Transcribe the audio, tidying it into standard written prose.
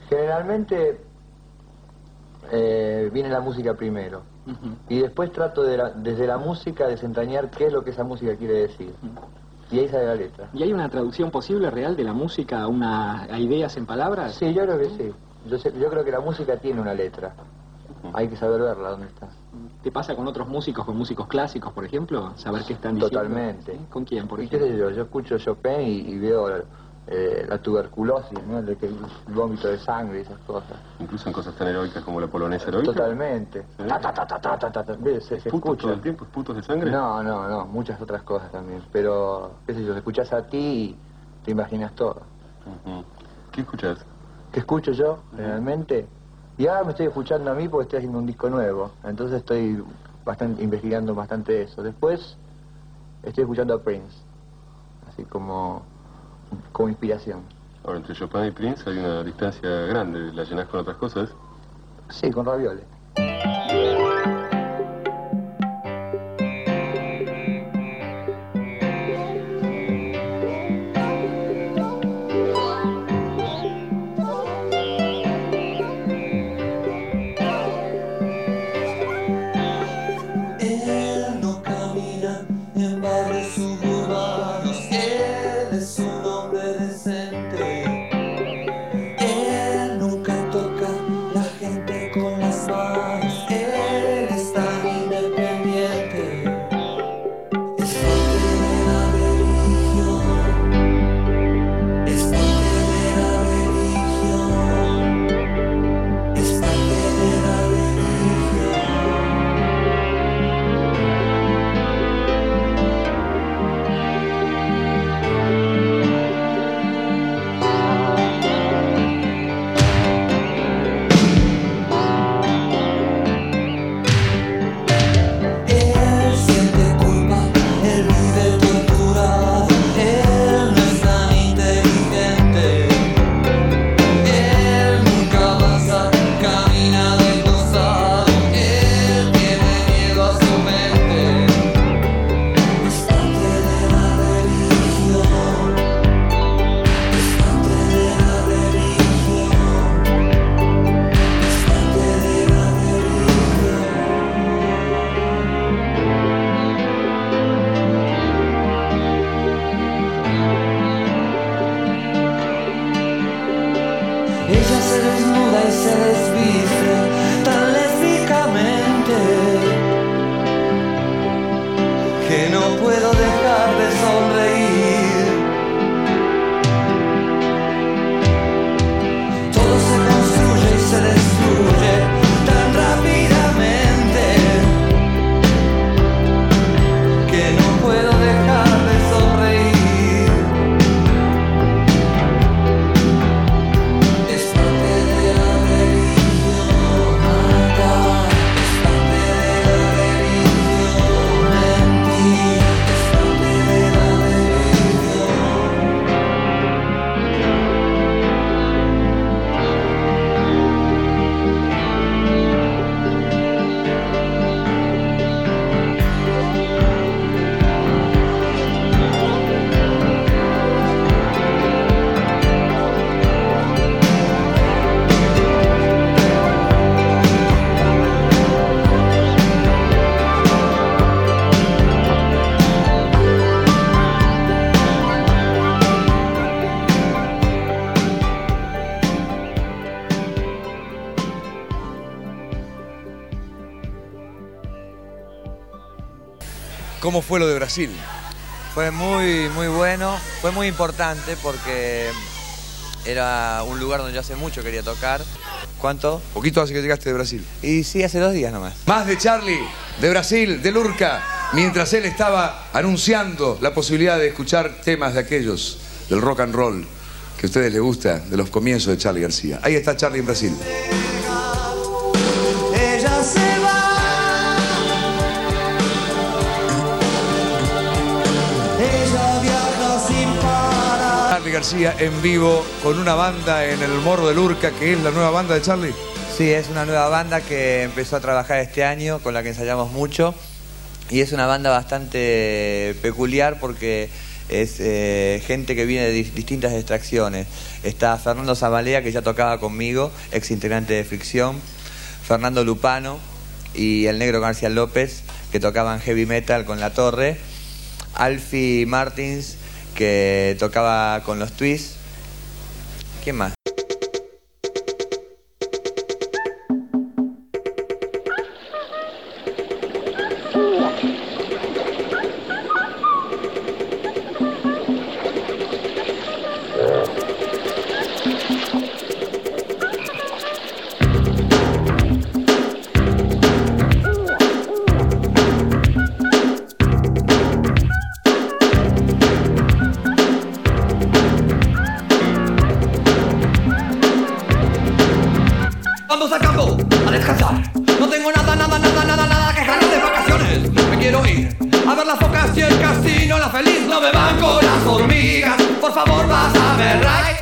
Generalmente viene la música primero. Y después trato desde la música desentrañar qué es lo que esa música quiere decir. Y ahí sale la letra. ¿Y hay una traducción posible, real, de la música a ideas en palabras? Sí, yo creo que sí. Yo creo que la música tiene una letra. Hay que saber verla dónde está. ¿Te pasa con otros músicos, con músicos clásicos, por ejemplo? Saber qué están diciendo. Totalmente. ¿Sí? ¿Con quién, por ¿Y ejemplo? qué sé yo escucho Chopin y veo la tuberculosis, ¿no? El vómito de sangre y esas cosas. Incluso en cosas tan heroicas como la polonesa heroica. Totalmente. ¿Sí? Se ¿Putos escucha. todo el tiempo? ¿Putos de sangre? No, muchas otras cosas también. Pero, qué sé yo, te escuchás a ti y te imaginas todo. ¿Qué escuchás? ¿Qué escucho yo, generalmente? Y ahora me estoy escuchando a mí porque estoy haciendo un disco nuevo. Entonces estoy investigando bastante eso. Después estoy escuchando a Prince. Así como inspiración. Ahora, entre Chopin y Prince hay una distancia grande. ¿La llenás con otras cosas? Sí, con ravioles. ¿Cómo fue lo de Brasil? Fue muy bueno, fue muy importante porque era un lugar donde yo hace mucho quería tocar. ¿Cuánto? Poquito hace que llegaste de Brasil. Y sí, hace 2 días nomás. Más de Charly, de Brasil, de Lurca, mientras él estaba anunciando la posibilidad de escuchar temas de aquellos, del rock and roll, que a ustedes les gusta, de los comienzos de Charly García. Ahí está Charly en Brasil. Ella se va. Ella viaja sin parar. Charly García en vivo con una banda en el Morro de Lurca, que es la nueva banda de Charly. Sí, es una nueva banda que empezó a trabajar este año, con la que ensayamos mucho. Y es una banda bastante peculiar porque es gente que viene de distintas extracciones. Está Fernando Zamalea, que ya tocaba conmigo, ex integrante de Fricción, Fernando Lupano y el negro García López, que tocaban heavy metal con La Torre, Alfie Martins, que tocaba con los Twists. ¿Quién más? Vamos al campo a descansar. No tengo nada que ganar de vacaciones. Me quiero ir a ver las focas y el casino. La feliz no me van con las hormigas. Por favor, vas a ver, right.